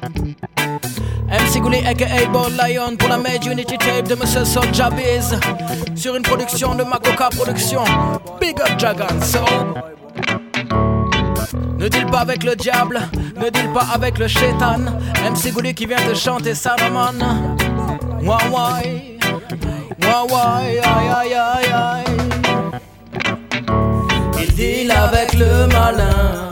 MC Goulet aka Bold Lion pour la Made Unity Tape de Monsieur Soulja Biz sur une production de Makoka Production. Big up Jagan So. Ne deal pas avec le diable, ne deal pas avec le shaitan. MC Goulet qui vient te chanter Salaman. Wawai, wawai, aïe aïe aïe aïe. Il deal avec le malin.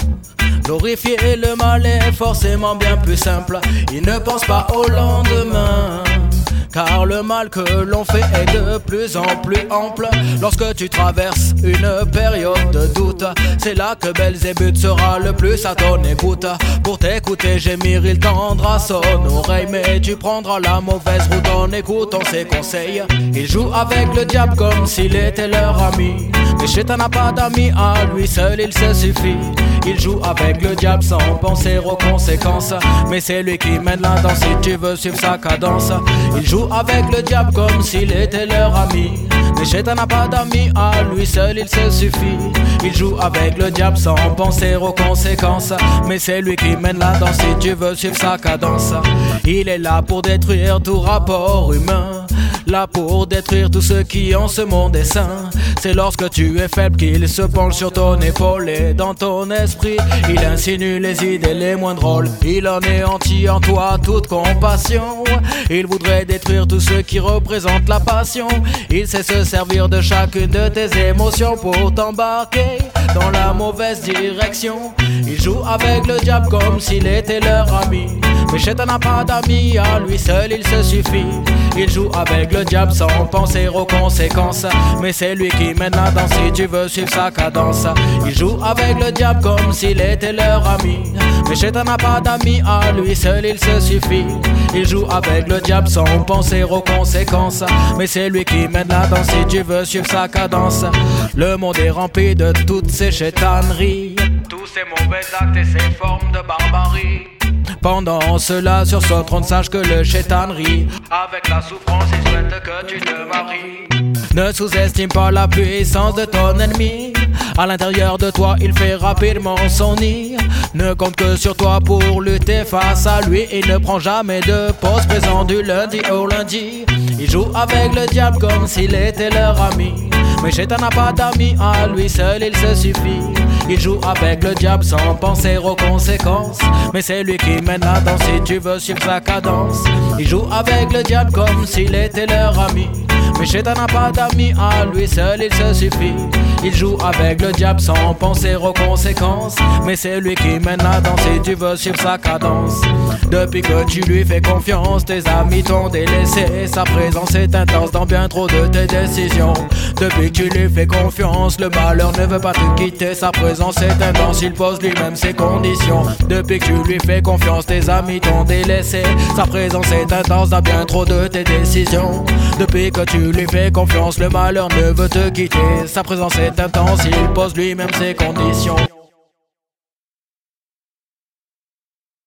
Glorifier le mal est forcément bien plus simple. Il ne pense pas au lendemain, car le mal que l'on fait est de plus en plus ample. Lorsque tu traverses une période de doute, c'est là que Belzébuth sera le plus à ton écoute. Pour t'écouter gémir, il tendra son oreille, mais tu prendras la mauvaise route en écoutant ses conseils. Il joue avec le diable comme s'il était leur ami, mais Shaitan n'a pas d'amis, à lui seul il se suffit. Il joue avec le diable sans penser aux conséquences, mais c'est lui qui mène la danse si tu veux suivre sa cadence. Il joue avec le diable comme s'il était leur ami, mais Shaitan n'a pas d'amis, à lui seul il se suffit. Il joue avec le diable sans penser aux conséquences, mais c'est lui qui mène la danse si tu veux suivre sa cadence. Il est là pour détruire tout rapport humain, là pour détruire tout ce qui en ce monde est sain. C'est lorsque tu es faible qu'il se penche sur ton épaule, et dans ton esprit il insinue les idées les moins drôles. Il anéantit en toi toute compassion, il voudrait détruire tout ce qui représente la passion. Il sait se servir de chacune de tes émotions pour t'embarquer dans la mauvaise direction. Il joue avec le diable comme s'il était leur ami, mais Shaitan n'a pas d'amis, à lui seul il se suffit. Il joue avec le diable sans penser aux conséquences, mais c'est lui qui mène la danse si tu veux suivre sa cadence. Il joue avec le diable comme s'il était leur ami, mais Shaitan n'a pas d'amis, à lui seul il se suffit. Il joue avec le diable sans penser aux conséquences, mais c'est lui qui mène la danse si tu veux suivre sa cadence. Le monde est rempli de toutes ces chétaneries, tous ces mauvais actes et ces formes de barbarie. Pendant cela, sur son trône, sache que le shaitan rit. Avec la souffrance, il souhaite que tu te maries. Ne sous-estime pas la puissance de ton ennemi. À l'intérieur de toi, il fait rapidement son nid. Ne compte que sur toi pour lutter face à lui. Il ne prend jamais de pause, présent du lundi au lundi. Il joue avec le diable comme s'il était leur ami, mais Shaitan n'a pas d'amis, à lui seul il se suffit. Il joue avec le diable sans penser aux conséquences, mais c'est lui qui mène la danse si tu veux suivre sa cadence. Il joue avec le diable comme s'il était leur ami, mais Shaitan n'a pas d'amis, à lui seul il se suffit. Il joue avec le diable sans penser aux conséquences, mais c'est lui qui mène la danse si tu veux suivre sa cadence. Depuis que tu lui fais confiance, tes amis t'ont délaissé. Sa présence est intense dans bien trop de tes décisions. Depuis que tu lui fais confiance, le malheur ne veut pas te quitter. Sa présence est intense, il pose lui-même ses conditions. Depuis que tu lui fais confiance, tes amis t'ont délaissé. Sa présence est intense dans bien trop de tes décisions. Depuis que tu lui fais confiance, le malheur ne veut te quitter. Sa présence est intense, il pose lui-même ses conditions.